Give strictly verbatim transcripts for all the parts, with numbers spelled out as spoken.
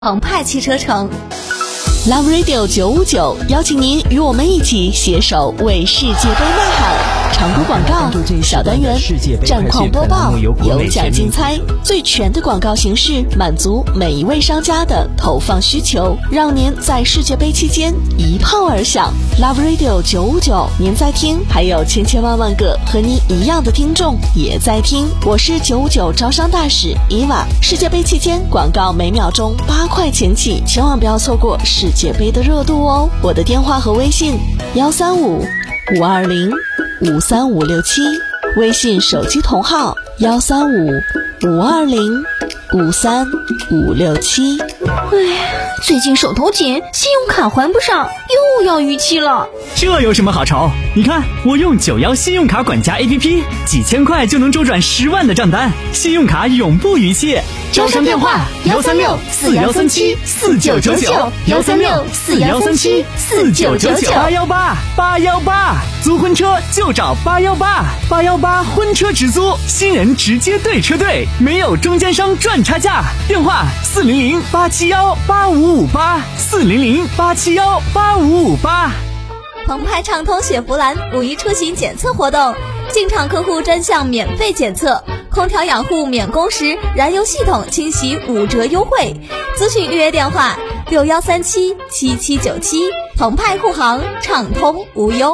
澎湃汽车城 Love Radio 九五九邀请您与我们一起携手为世界杯呐喊。常规广告小单元，战况播报，有奖竞猜，最全的广告形式，满足每一位商家的投放需求，让您在世界杯期间一炮而响。Love Radio 九五九，您在听，还有千千万万个和您一样的听众也在听。我是九五九招商大使伊娃。世界杯期间广告每秒钟八块钱起，千万不要错过世界杯的热度哦。我的电话和微信幺三五五二零五三五六七，微信手机同号幺三五五二零五三五六七。 唉，最近手头紧，信用卡还不上，又要逾期了。 这有什么好愁？你看我用九幺信用卡管家 A P P， 几千块就能周转十万的账单，信用卡永不逾期。 招商电话幺三六四幺三七四九九九，幺三六四幺三七四九九九， 八幺八八幺八，租婚车就找八幺八，八幺八婚车直租，新人直接对车队，没有中间商赚差价。电话四零零八七幺八五五八，四零零八七幺八五五八。 澎湃畅通雪佛兰五一出行检测活动，进场客户专项免费检测，空调养护免工时，燃油系统清洗五折优惠。咨询预约电话六幺三七七七九七，澎湃护航，畅通无忧。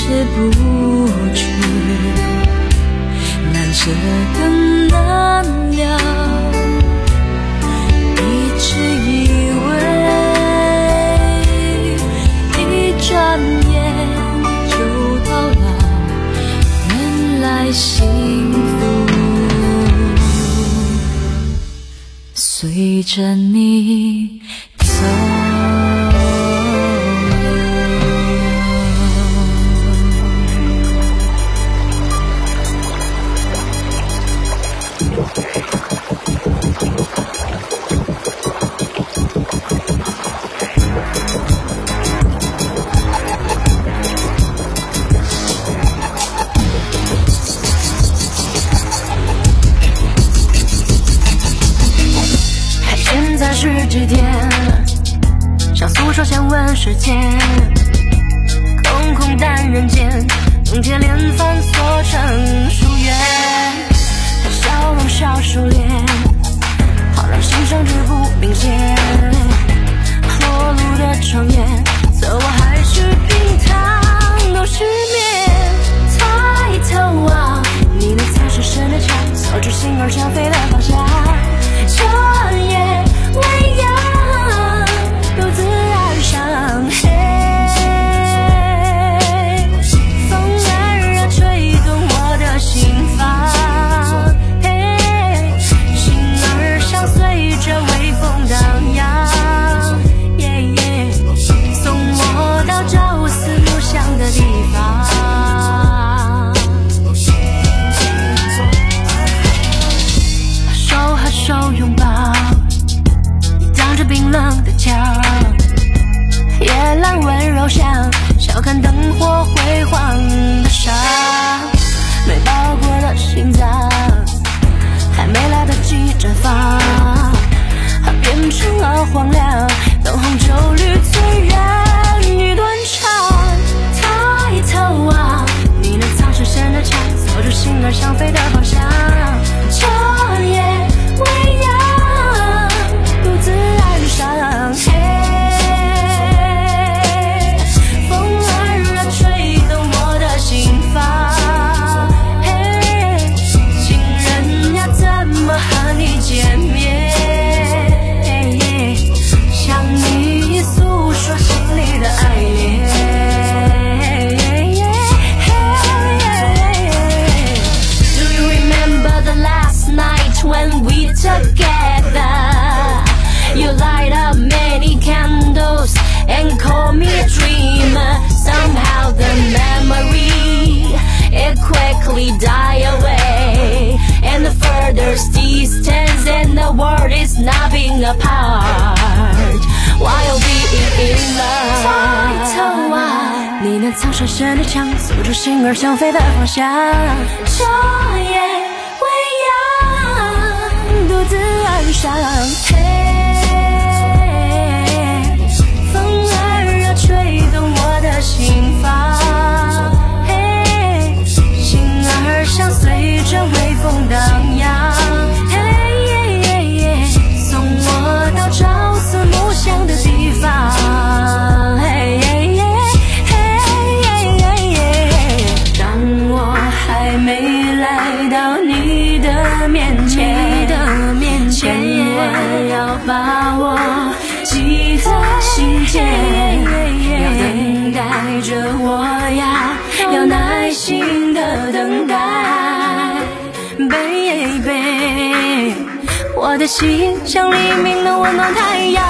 是不去，难舍更难了，一直以为一转眼就到老，原来幸福随着你走。现在是几天？像诉说先问时间，空空但人间，用铁链反锁成疏远。笑容笑收敛，好让心上之不明显。裸露的窗沿，走我还是平躺都失眠。抬头望，你那藏深深的墙，锁住心儿想飞的方向。彻夜微阳，独自染上黑。风儿啊，吹动我的心房，嘿，心儿像随着微风荡漾，耶耶，送我到朝思暮想的地方。手和手拥抱，挡着冰冷的墙，夜阑温柔乡，笑看灯火辉煌的伤，没爆过的心脏，还没来得及绽放，它变成了荒凉，灯红酒绿醉人欲断肠。抬头望，你那藏深深的墙，锁住心儿想飞的方向。彻夜微阳，独自染上黑。风儿啊，吹动我的心房，嘿，情人呀，怎么和你见面？向你诉说心里的爱恋。Do you remember the last night when we together? You light up many candles and call me a dreamer. Somehow the memory, it quickly die away, and the further distance and the world is nothing apart while being in love. 抬头望，你那藏深深的墙，锁住心儿想飞的方向。彻夜微阳，独自染上黑。风儿啊，吹动我的心房，嘿，心儿像随着微风荡漾，嘿，送我到朝思暮想的地方，嘿，当我还没来到你的面前，千万要把我记在心间，要等待着我呀，要耐心的等待 ，baby， 我的心像黎明的温暖太阳。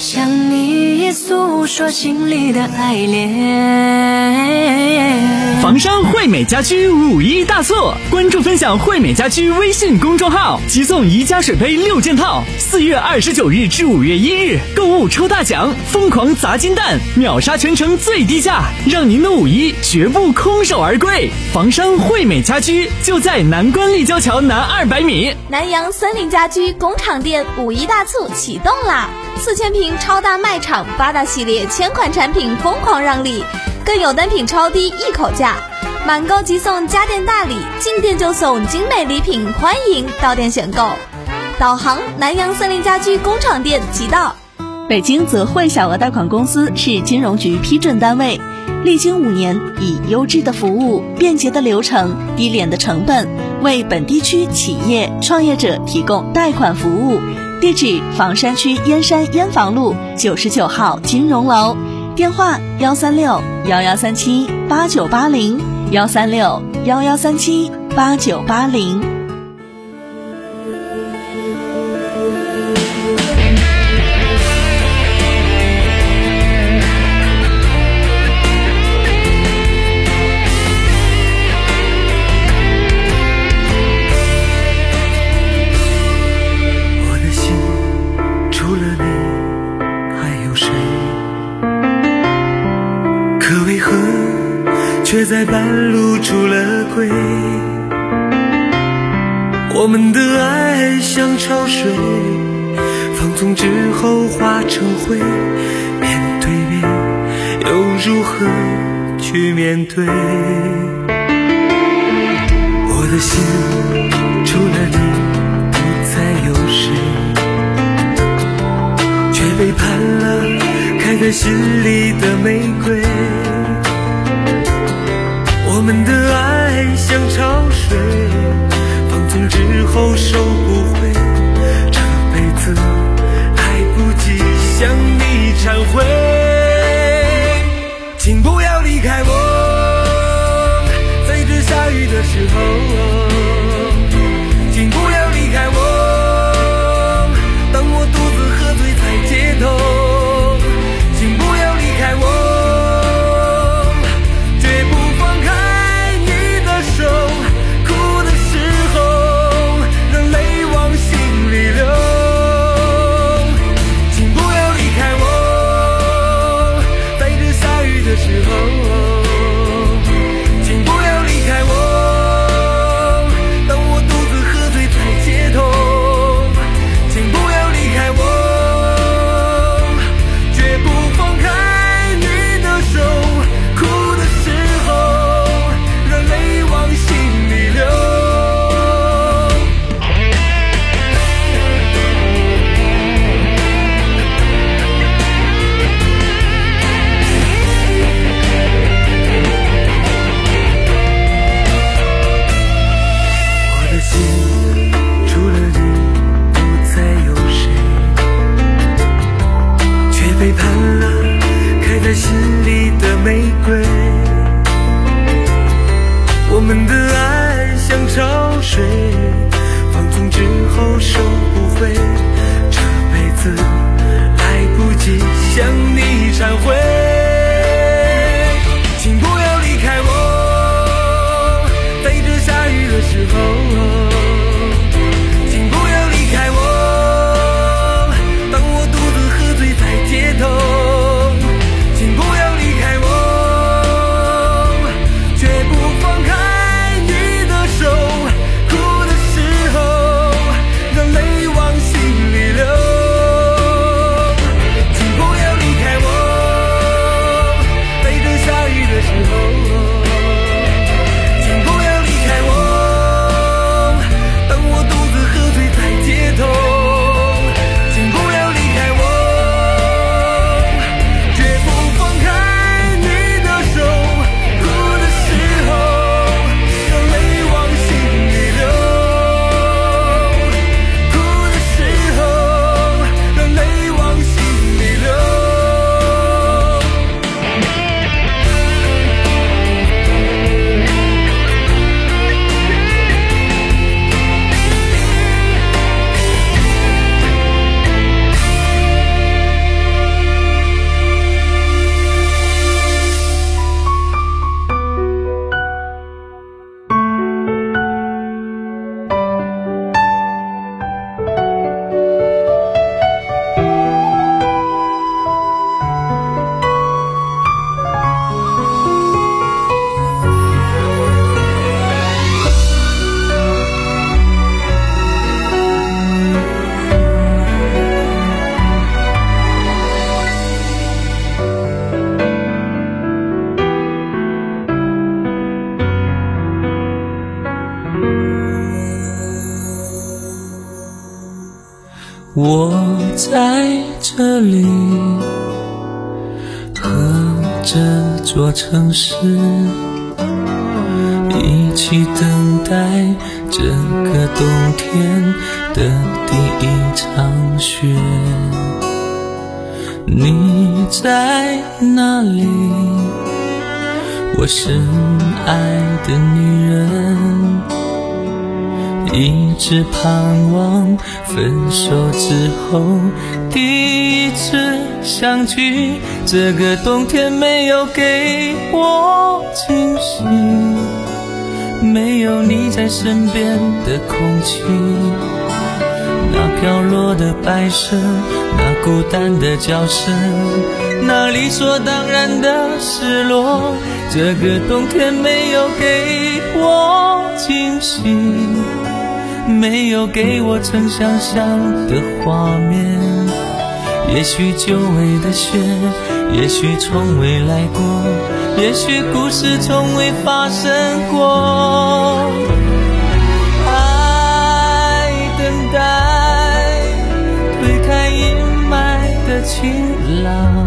说心里的爱恋。 房山惠美家居五一大促，关注分享惠美家居微信公众号，即送宜家水杯六件套。四月二十九日至五月一日，购物抽大奖，疯狂砸金蛋，秒杀全城最低价，让您的五一绝不空手而归。房山惠美家居就在南关立交桥南二百米。 南阳森林家居工厂店五一大促启动啦！四千平超大卖场，八大系列千款产品疯狂让利，更有单品超低一口价，满购即送家电大礼，进店就送精美礼品，欢迎到店选购。导航南阳森林家居工厂店即到。 北京泽惠小额贷款公司是金融局批准单位，历经五年，以优质的服务、便捷的流程、低廉的成本，为本地区企业创业者提供贷款服务。地址：房山区燕山燕房路九十九号金融楼，电话：幺三六幺幺三七八九八零，幺三六幺幺三七八九八零。 却在半路出了轨，我们的爱像潮水，放纵之后化成灰，面对面又如何去面对？我的心除了你不再有谁，却背叛了开在心里的玫瑰。我们的爱像潮水，放纵之后收不回，这辈子来不及向你忏悔。请不要离开我，在这下雨的时候，请不要离开我，当我独自喝醉在街头，请不要离开我，请不要离开我，在这下雨的时候。 我在这里和这座城市一起等待这个冬天的第一场雪。你在哪里？我深爱的女人，一直盼望分手之后第一次相聚。这个冬天没有给我惊喜，没有你在身边的空气，那飘落的白色，那孤单的叫声，那理所当然的失落。这个冬天没有给我惊喜，没有给我曾想象的画面。也许久违的雪，也许从未来过，也许故事从未发生过。爱等待，推开阴霾的晴朗，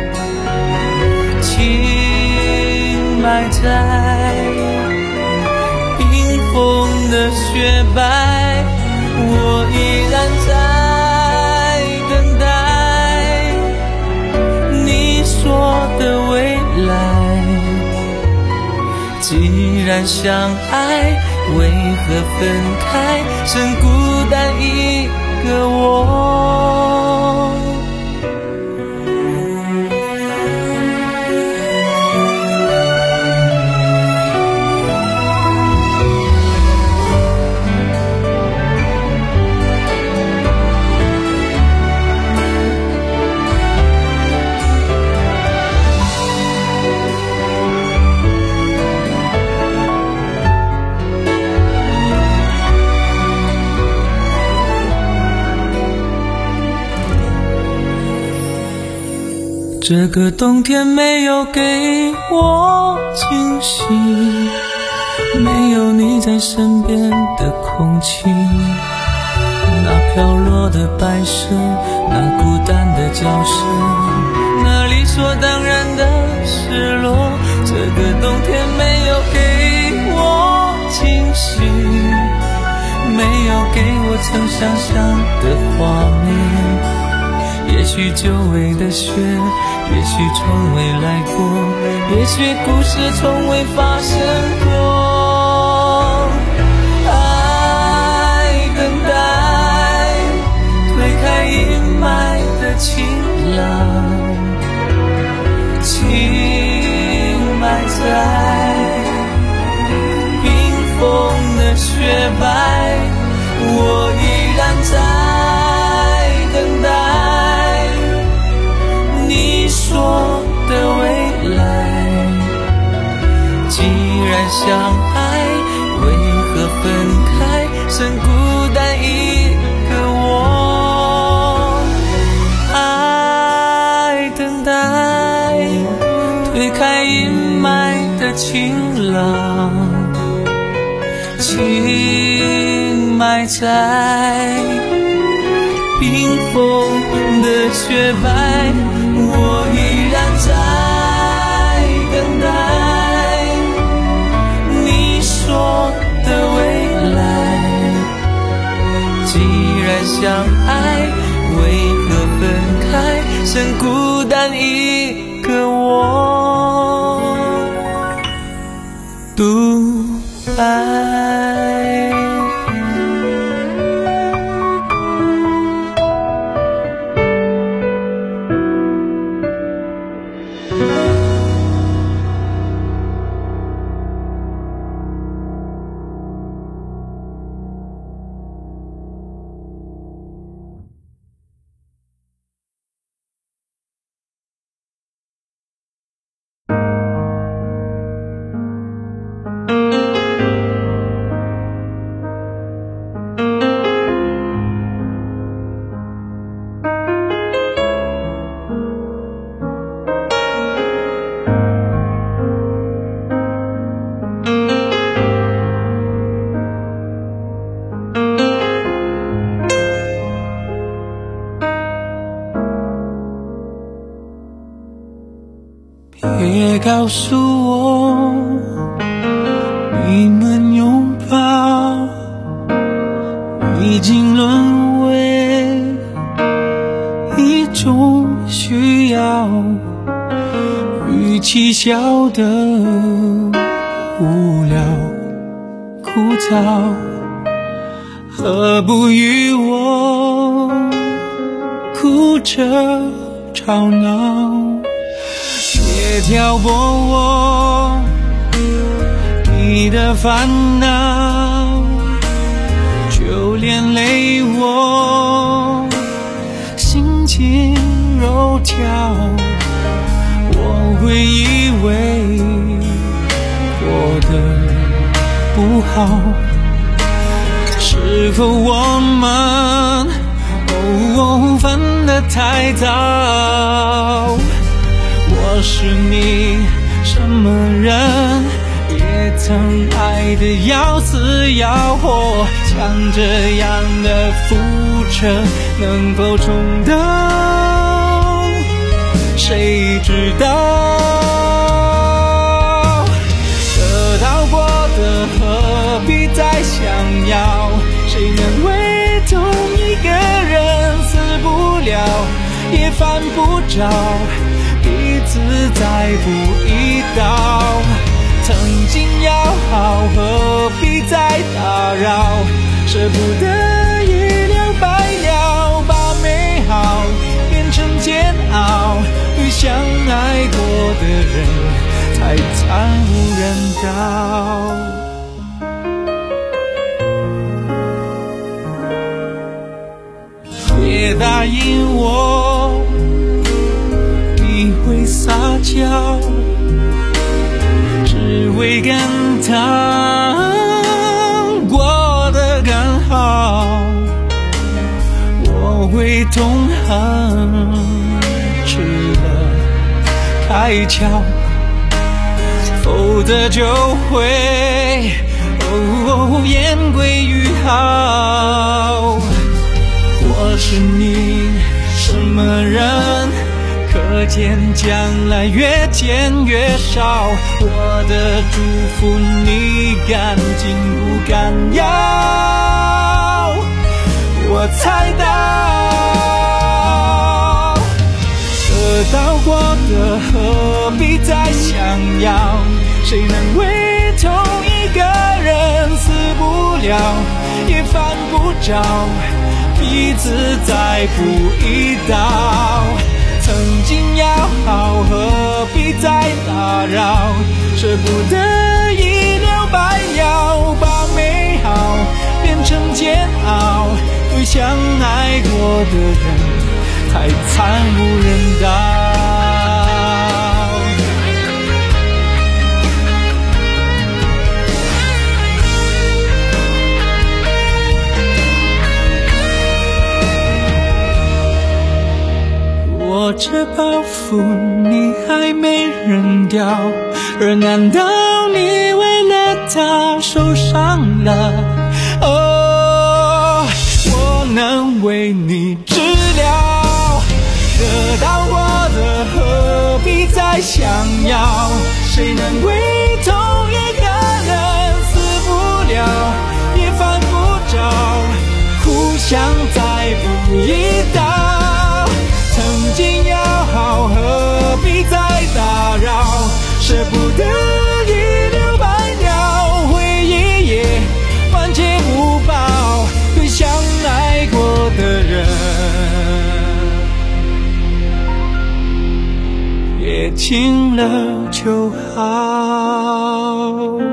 情埋在冰封的雪白，我依然在等待你说的未来。既然相爱，为何分开，剩孤单一个我。这个冬天没有给我惊喜，没有你在身边的空气，那飘落的白色，那孤单的叫声，那理所当然的失落。这个冬天没有给我惊喜，没有给我曾想象的画面。也许久违的雪，也许从未来过，也许故事从未发生过。爱等待，推开阴霾的晴朗，情埋在冰封的雪白，我依然在等待你说的未来。既然相爱，为何分开，剩孤单一个我。爱等待，推开阴霾的晴朗，情埋在冰封的雪白，我依然在等待你说的未来。既然相爱，为何分开，剩孤单一个我。独白。 也告诉我，你们拥抱已经沦为一种需要，与其笑的无聊枯燥，何不与我哭着吵闹，别挑拨我你的烦恼，就连累我心情柔条，我会以为过得不好，是否我们哦分得太早？我是你什么人，也曾爱得要死要活，像这样的覆辙能否重登，谁知道？得到过的何必再想要？谁能为同一个人死不了，也犯不着彼此再补一刀？曾经要好，何必再打扰？舍不得一了百了，把美好变成煎熬，与相爱过的人才惨无人道。别答应我你会撒娇，只为感叹过得刚好，我会痛恨吃了开窍，否则就会哦言归于好。我是你什么人，可见将来越见越少，我的祝福你敢紧不敢要？我猜到得到过的何必再想要？谁能为同一个人死不了，也犯不着彼此再补一刀？曾经要好，何必再打扰？舍不得一了百了，把美好变成煎熬，对相爱过的人才惨无人道。我这包袱你还没扔掉，而难道你为了他受伤了？哦，我能为你治疗，得到过的何必再想要？谁能为同一个人死不了，也犯不着互相再补一刀？曾经要好，何必再打扰？舍不得一了百了，回忆也万劫不报，对相爱过的人也轻了就好。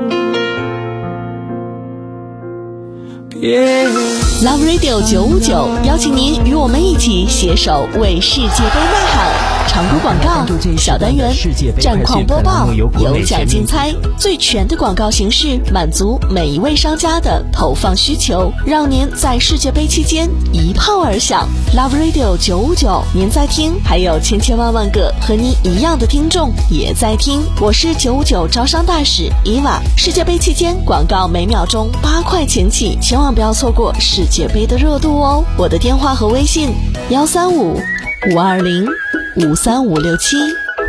别 Love Radio 九五九邀请您与我们一起携手为世界杯呐喊。常规广告、小单元、战况播报、有奖竞猜，最全的广告形式，满足每一位商家的投放需求，让您在世界杯期间一炮而响。Love Radio 九五九，您在听，还有千千万万个和您一样的听众也在听。我是九五九招商大使伊娃。世界杯期间广告每秒钟八块钱起，千万不要错过世界杯的热度哦。我的电话和微信：幺三五五二零五三五六七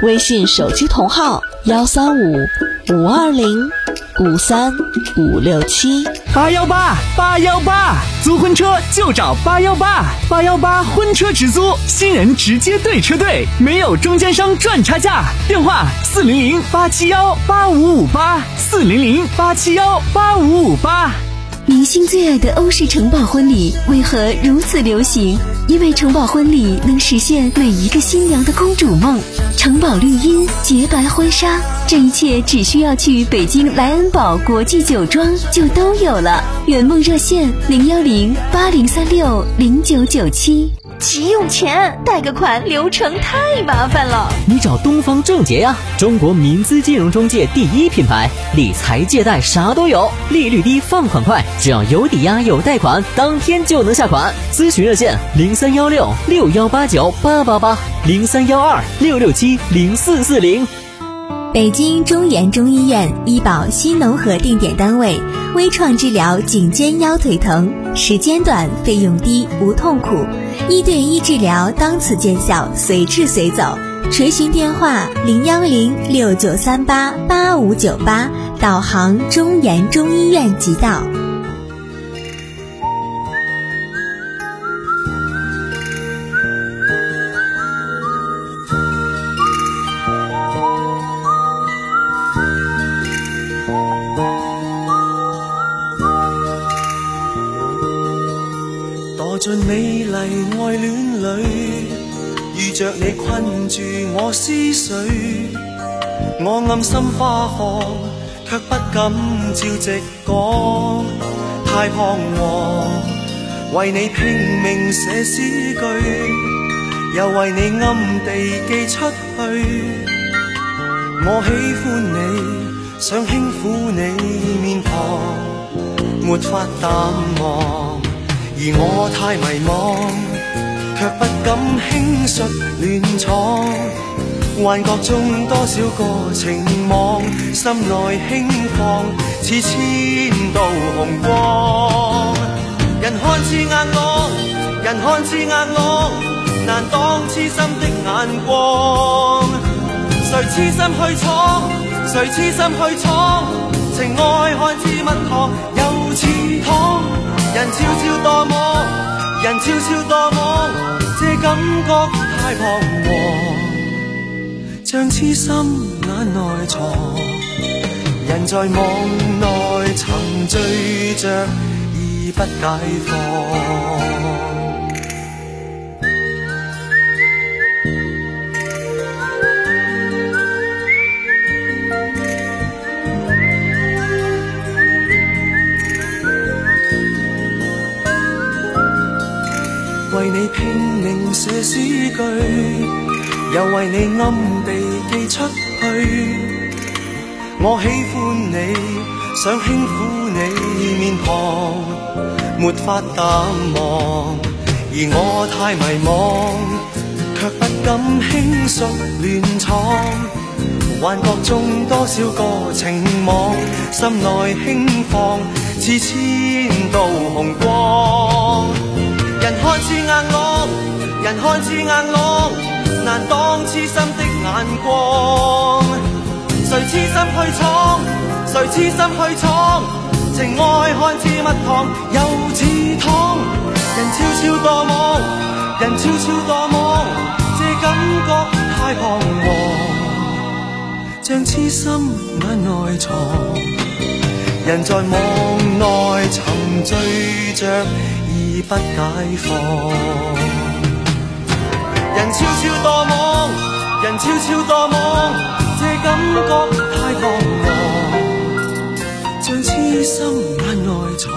微信手机同号幺三五五二零五三五六七。 八幺八八幺八，租婚车就找八幺八，八幺八婚车直租，新人直接对车队，没有中间商赚差价。电话四零零八七幺八五五八，四零零八七幺八五五八。 明星最爱的欧式城堡婚礼为何如此流行？因为城堡婚礼能实现每一个新娘的公主梦。城堡绿茵，洁白婚纱，这一切只需要去北京莱恩堡国际酒庄就都有了。圆梦热线零幺零八零三六零九九七。 急用钱，贷个款流程太麻烦了。 你找东方正杰呀，中国民资金融中介第一品牌，理财借贷啥都有，利率低，放款快，只要有抵押有贷款，当天就能下款。咨询热线零三幺六六幺八九八八八，零三幺二六六七零四四零。 北京中研中医院医保新农合定点单位，微创治疗颈肩腰腿疼，时间短，费用低，无痛苦，一对一治疗当此见效，随治随走。垂询电话零幺零六九三八八五九八，导航中研中医院即到。 墮進美麗愛戀裏，遇着你困住我思緒，我暗心花放，卻不敢照直講，太彷徨，為你拼命寫詩句，又為你暗地寄出去。我喜歡你，想輕撫你面龐，沒法淡忘。而我太迷惘，卻不敢輕率亂闖，幻覺中多少個情網，心內輕放，似千道紅光。人看似硬朗，人看似硬朗，難擋痴心的眼光。誰痴心去闖，誰痴心去闖，情愛看似蜜糖，又似糖。人悄悄墮網，人悄悄墮網，這感覺太彷徨，像痴心眼內藏。人在網內沉醉着，已不解放。為你拼命寫詩句，又為你暗地寄出去。我喜歡你，想輕撫你面龐，沒法淡忘。而我太迷惘，卻不敢輕率亂闖，幻覺中多少個情網，心內輕放，似千道紅光。人看似硬朗，人看似硬朗，難擋痴心的眼光。誰痴心去闖，誰痴心去闖，情愛看似蜜糖，又似糖。人悄悄墮網，人悄悄墮網，這感覺太彷徨，像痴心眼內藏。人在網內沉醉着，已不解放。人悄悄墮網，人悄悄墮網，這感覺太彷徨，像痴心眼內藏。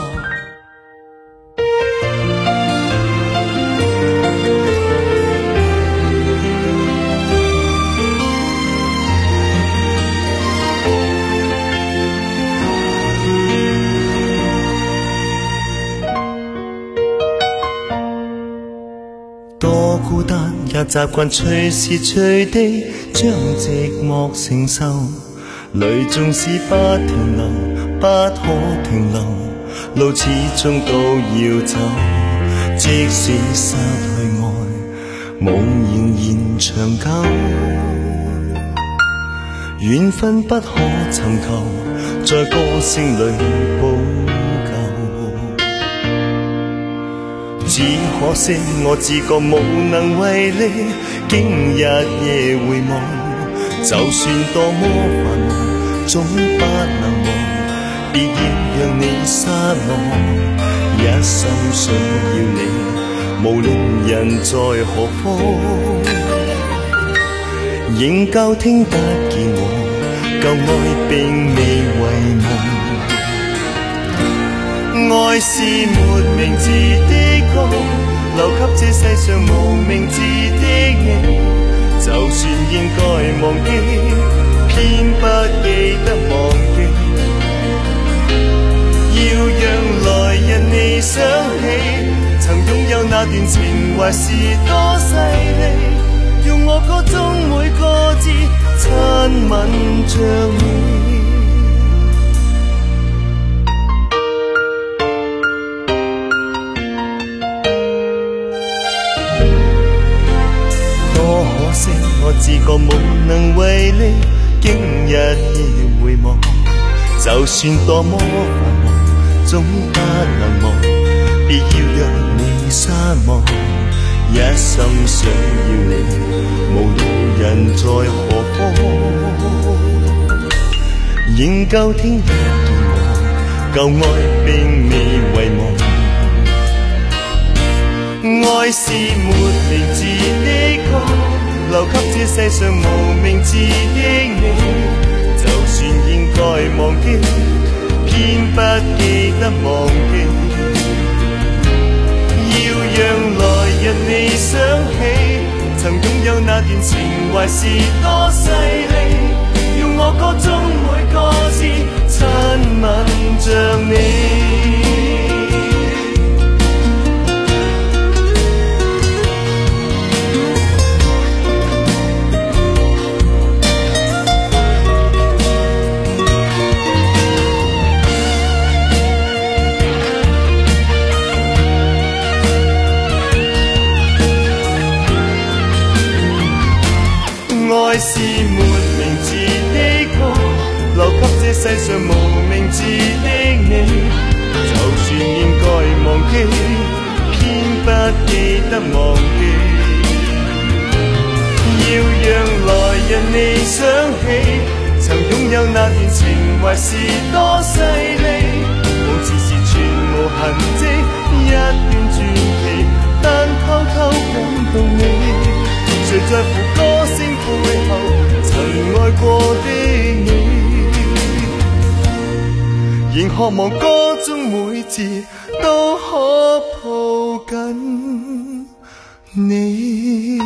多孤單，也習慣隨時隨地將寂寞承受，淚縱使不停流，不可停留，路始終都要走。即使失去愛，夢仍然長久。 緣分不可尋求，在歌聲裏補救。只可惜我自覺無能為力，經日夜回望，就算多麼繁忙，總不能忘。別要讓你失望，一心想要你，無論人在何方，仍舊聽得見我舊愛並未遺忘。愛是沒名字的歌，留給這世上無名字的你，就算應該忘記，偏不記得忘記。要讓來人你想起，曾擁有那段情懷是多犀利，用我歌中每個字親吻着你。多可惜我自覺無能為力，經日夜回望，就算多麼繁忙，總不能忘。別要讓你失望，一心想要你，無論人在何方，仍舊聽得見我舊愛並未遺忘。愛是沒名字的歌，留給這世上無名字的你，就算應該忘記，偏不記得忘記。要讓來人你想起，曾擁有那段情懷是多犀利，用我歌中每個字親吻着你。愛是沒名字的歌，留給這世上無名字的你，就算應該忘記，偏不記得忘記。要讓來人你想起，曾擁有那段情懷是多犀利，好似是全無痕跡，一段傳奇，但偷偷感動你。誰在乎歌聲背後曾愛過的你，仍渴望歌中每字都可抱緊你。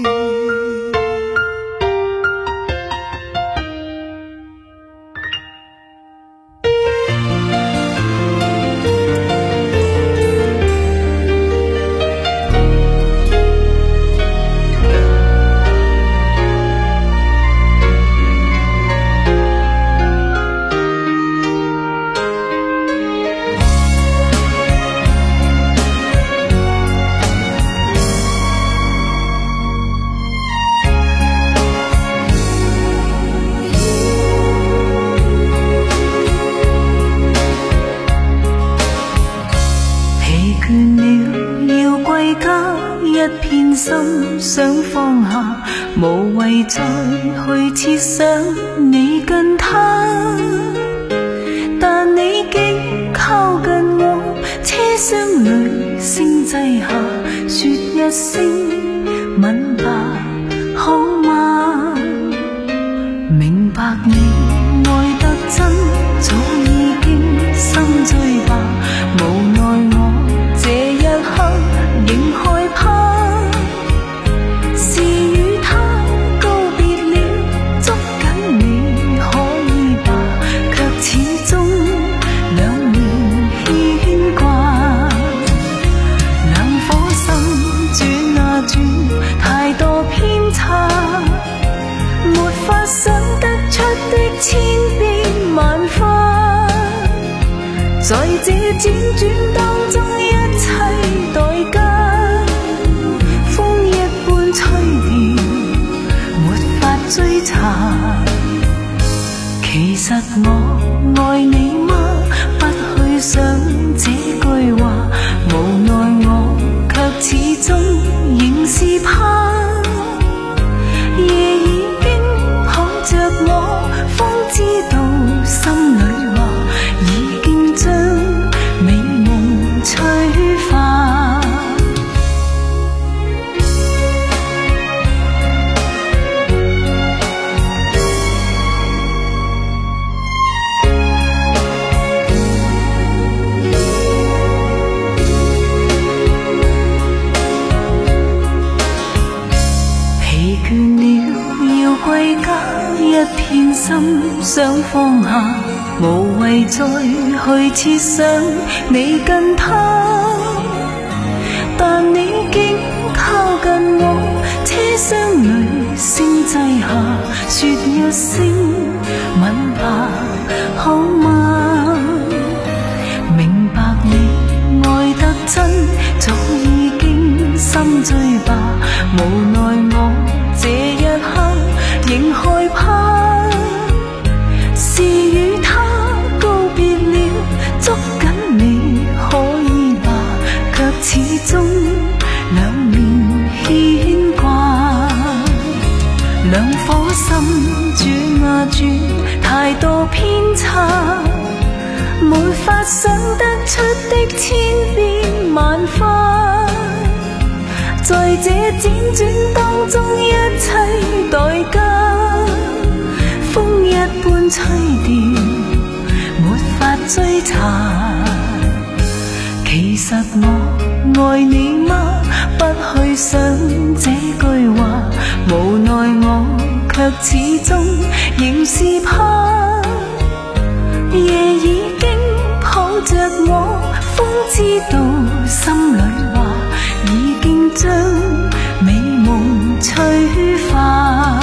想放下，無謂再去設想你跟他，但你竟靠近我，車廂裏星際下，說一聲吻吧，好嗎？明白你愛得真，早已經心醉吧，無奈我這一刻仍害怕。千變萬化，在這輾轉當中一切代價，風一般吹掉，沒法追查。 怕，夜已經抱着我，方知道心裏話已經將美夢催化。歸家一片心想放下，無謂再去設想你跟他，但你竟靠近我，車廂裏聲擠下，說一聲吻吧，好嗎？明白你愛得真，早已經心醉吧，無奈我這一刻仍害怕，是與他告別了，捉緊你可以吧，卻始終兩面牽掛。兩顆心轉啊轉，太多偏差，沒法想得出的千變萬化，在這輾轉當中一切代價，風一般吹掉，沒法追查。其實我愛你嗎？不去想這句話，無奈我卻始終仍是怕，夜已經抱着我，風知道心裏話已經將美夢催化。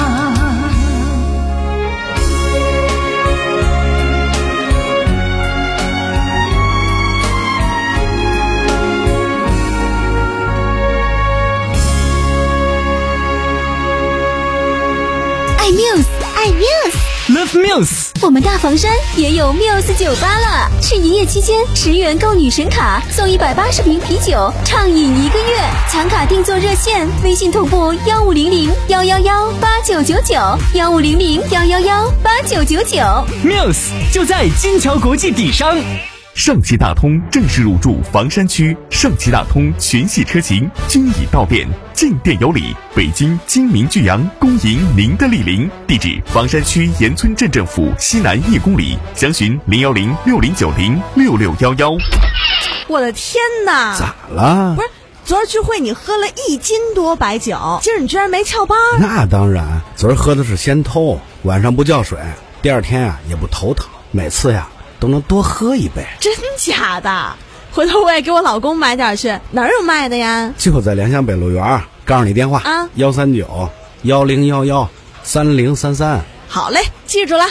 爱 Muse， 爱 Muse，Love Muse。 我们大房山也有 Muse 酒吧了，是一夜期间十元购女神卡，送一百八十瓶啤酒，畅饮一个月。抢卡定做热线，微信同步幺五零零幺幺幺八九九九，幺五零零幺幺幺八九九九。 Muse 就在金桥国际底商。 上汽大通正式入驻房山区，上汽大通全系车型均已到店，进店有礼。北京金明巨阳恭迎您的莅临，地址房山区岩村镇政府西南一公里，详询零幺零六零九零六六幺幺。 我的天哪！ 咋了？ 不是，昨儿聚会你喝了一斤多白酒，今儿你居然没翘班？ 那当然，昨儿喝的是先偷，晚上不叫水，第二天啊也不头疼，每次呀都能多喝一杯。 真假的？回头我也给我老公买点去，哪儿有卖的呀？ 就在良乡北路园，告诉你电话啊， 幺三九幺零幺幺三零三三。 好嘞，记住了。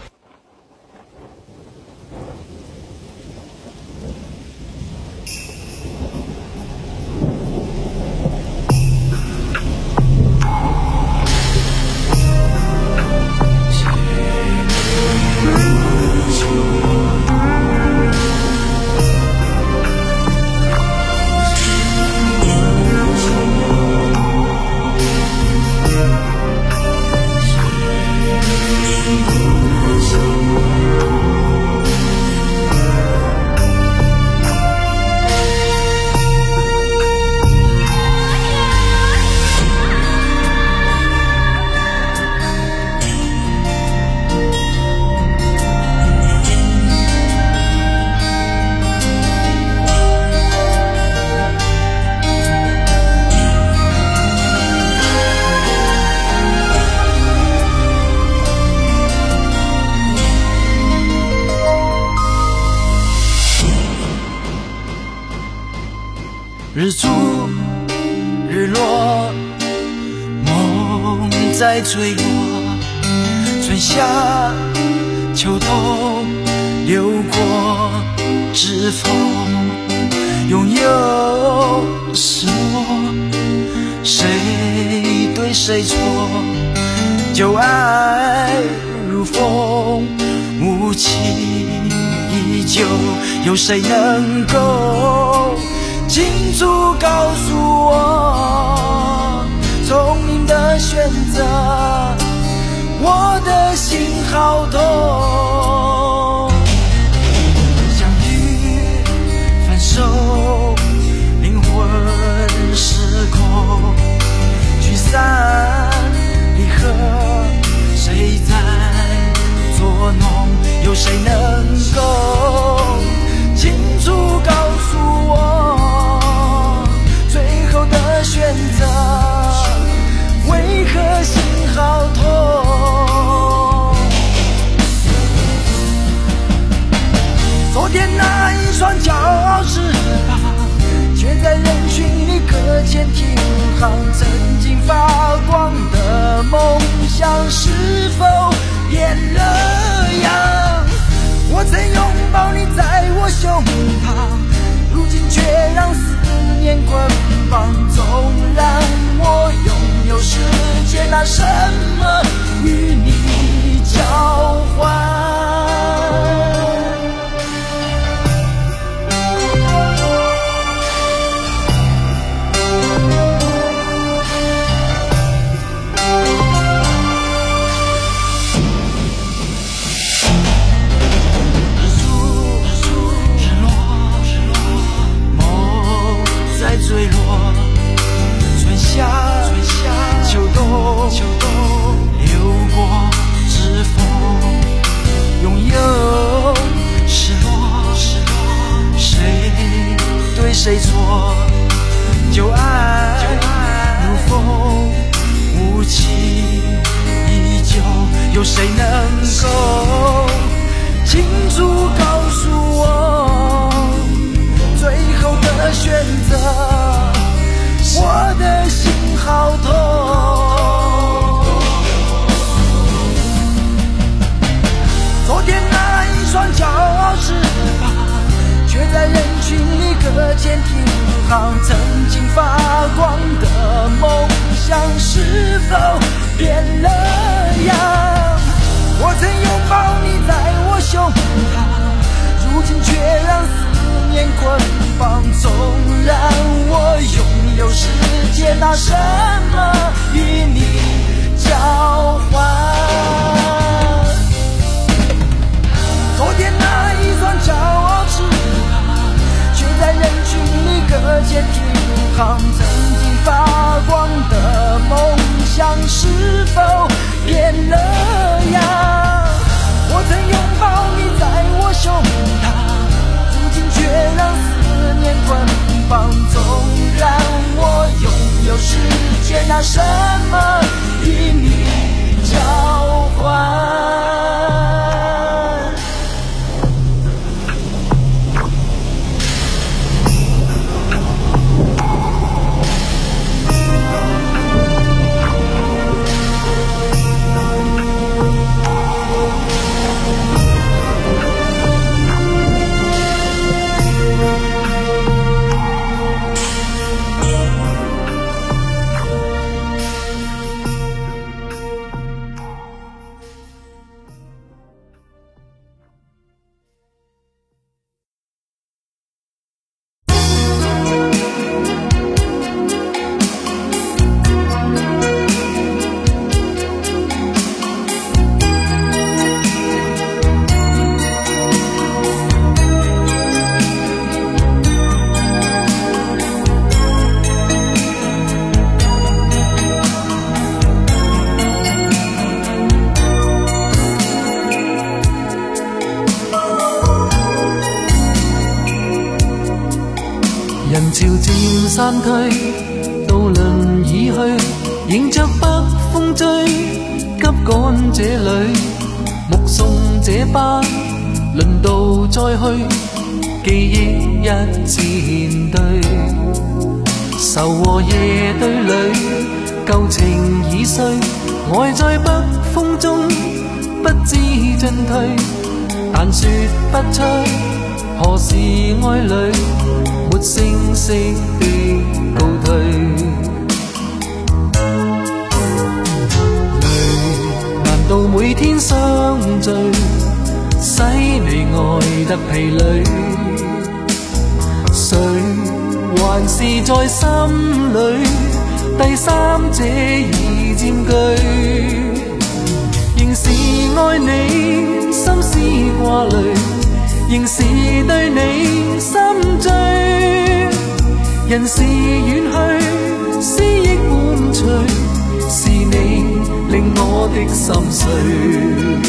日出日落，梦在坠落，春夏秋冬流过指缝，拥有失落，谁对谁错？旧爱如风，无情依旧，有谁能够清楚告诉我， 聪明的选择，我的心好痛。相遇分手，灵魂失控，聚散离合，谁在作弄？有谁能够清楚告诉我最后的选择？为何心好痛？昨天那一双骄傲翅膀，却在人群里搁浅停航。曾经发光的梦想，是否变了样？我曾拥抱你在我胸膛，如今却让思念捆绑。纵然我拥有世界，拿什么与你交换？坠落，春夏秋冬，流过指缝，拥有失落，谁对谁错？旧爱如风，无情依旧，有谁能够清楚告诉我最后的选择？我的心好痛。昨天那一双骄傲翅膀，却在人群里搁浅停航。曾经发光的梦想，是否变了样？我曾拥抱你在我胸膛，如今却让思念捆绑。纵然我拥有世界，拿什么与你交换？昨天那一双骄傲翅膀，却在人群里搁浅停航。曾经发光的梦想，是否变了样？我曾拥抱你在我胸膛，如今却让思念捆绑。纵然我拥有世界，拿什么与你交换？ 人潮漸散退，渡輪已去，迎着北風追，急趕這裏，目送這班輪渡再去，記憶一戰對，愁和夜對裡，舊情已碎，愛在北風中不知進退，但說不出何時愛侶沒聲息的告退，淚難道每天相聚，使你愛得疲累？誰還是在心裏第三者已佔據，仍是愛你，心思掛慮，仍是對你心醉。人是遠去，思憶伴隨，是你令我的心碎。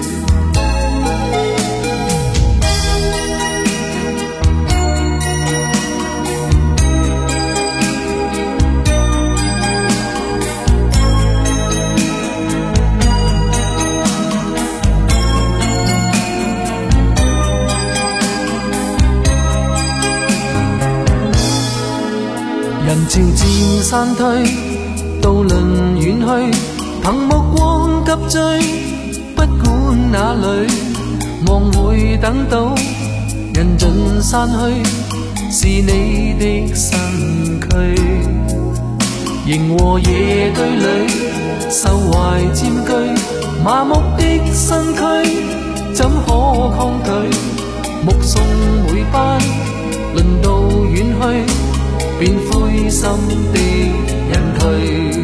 人潮漸散退，渡輪遠去，憑目光急追，不管哪裏，望會等到人盡散去，是你的身軀。仍和夜對壘，受懷佔據，麻木的身軀，怎可抗拒？目送每班輪到遠去，便灰心的人退。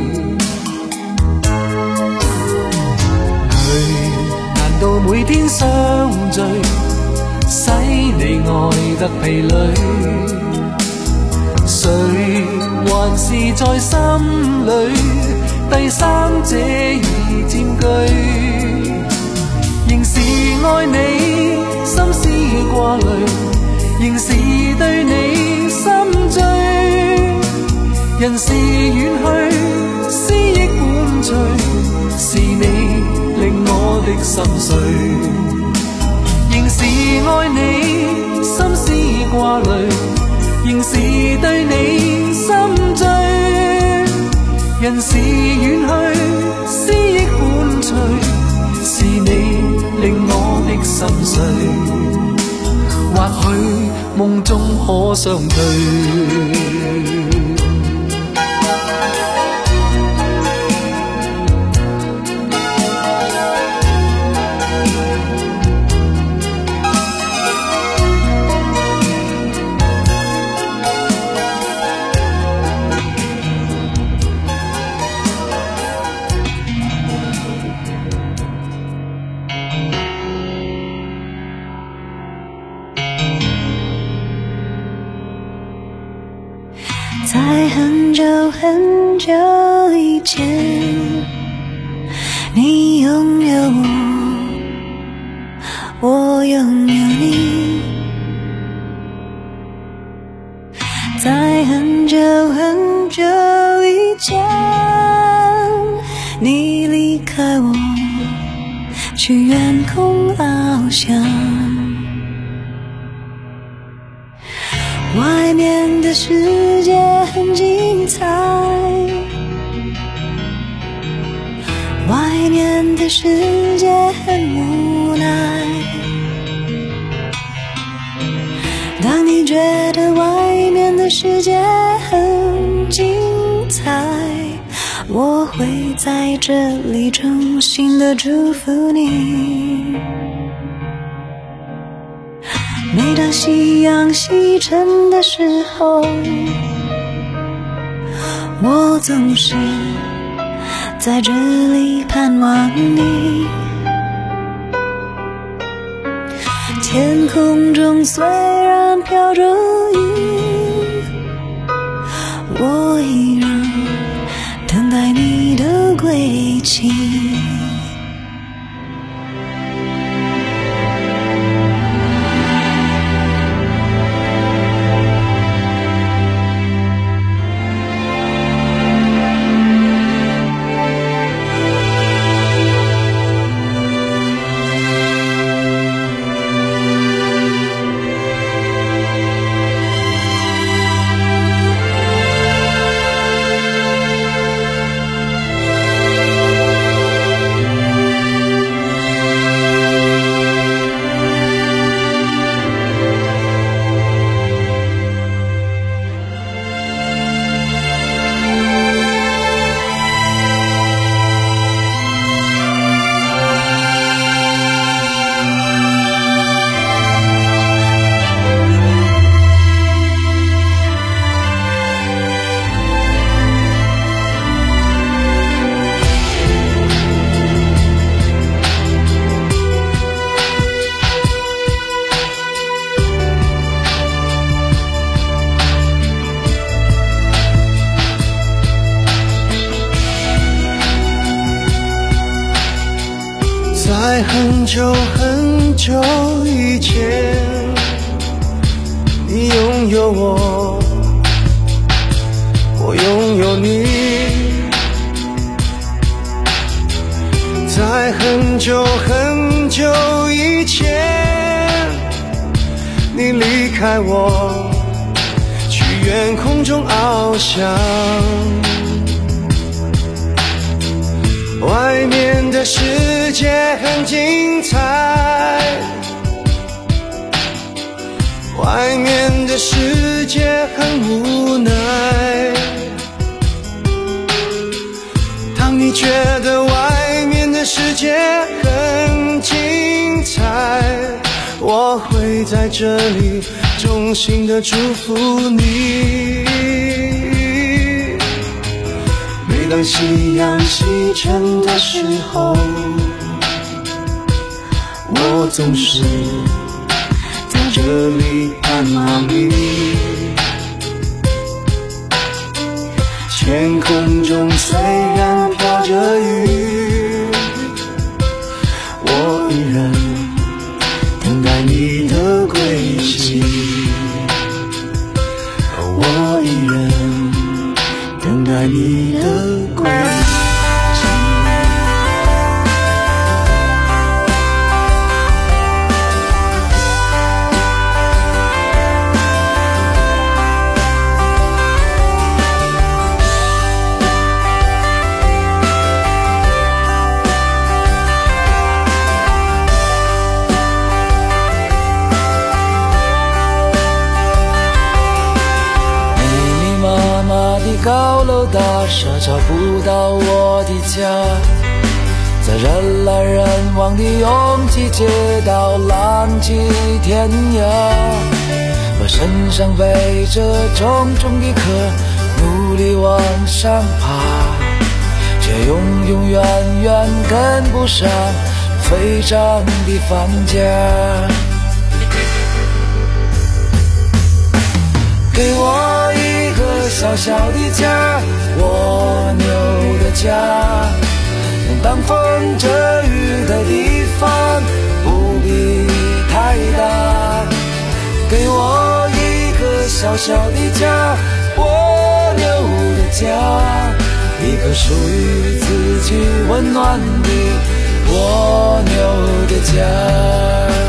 淚難道每天相聚，使你愛得疲累？誰還是在心裏，第三者已佔據，仍是愛你，心思掛慮，仍是對你心醉。人是遠去，思憶伴隨，是你令我的心碎。仍是愛你，心思掛慮，仍是對你心醉。人是遠去，思憶伴隨，是你令我的心碎。或許夢中可相對。 在很久很久以前，你拥有我，我拥有你。在很久很久以前，你离开我，去远空翱翔。外面的世界很精彩，外面的世界很无奈。当你觉得外面的世界很精彩，我会在这里衷心的祝福你。每当夕阳西沉的时候，我总是在这里盼望你。天空中虽然飘着雨，我依然等待你的归期。 在很久很久以前，你拥有我，我拥有你。在很久很久以前，你离开我，去远空中翱翔。外面的世界很精彩，外面的世界很无奈。当你觉得外面的世界很精彩，我会在这里衷心的祝福你。每当夕阳西沉的时候，我总是在这里盼望你。天空中虽然飘着雨，我依然等待你的归期。我依然等待你的归期。高楼大厦找不到我的家，在人来人往的拥挤街道浪迹天涯。我身上背着重重的壳，努力往上爬，却永永远远跟不上飞涨的房价。给我一个小小的家，蜗牛的家，能挡风遮雨的地方，不必太大。给我一个小小的家，蜗牛的家，一个属于自己温暖的蜗牛的家。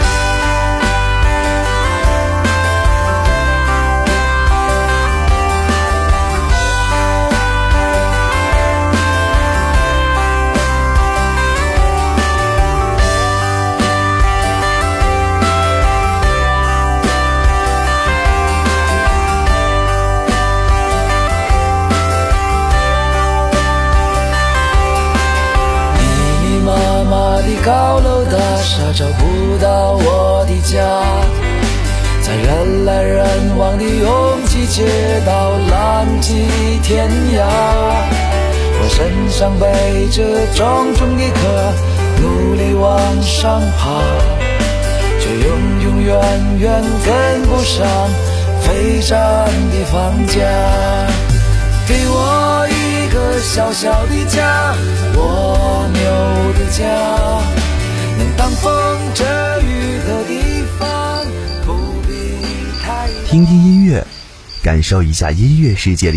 高楼大厦找不到我的家，在人来人往的拥挤街道浪迹天涯。我身上背着重重的壳，努力往上爬，却永永远远跟不上飞涨的房价。给我一个小小的家，蜗牛的家，能挡风遮雨的地方，不必太。 听听音乐，感受一下音乐世界里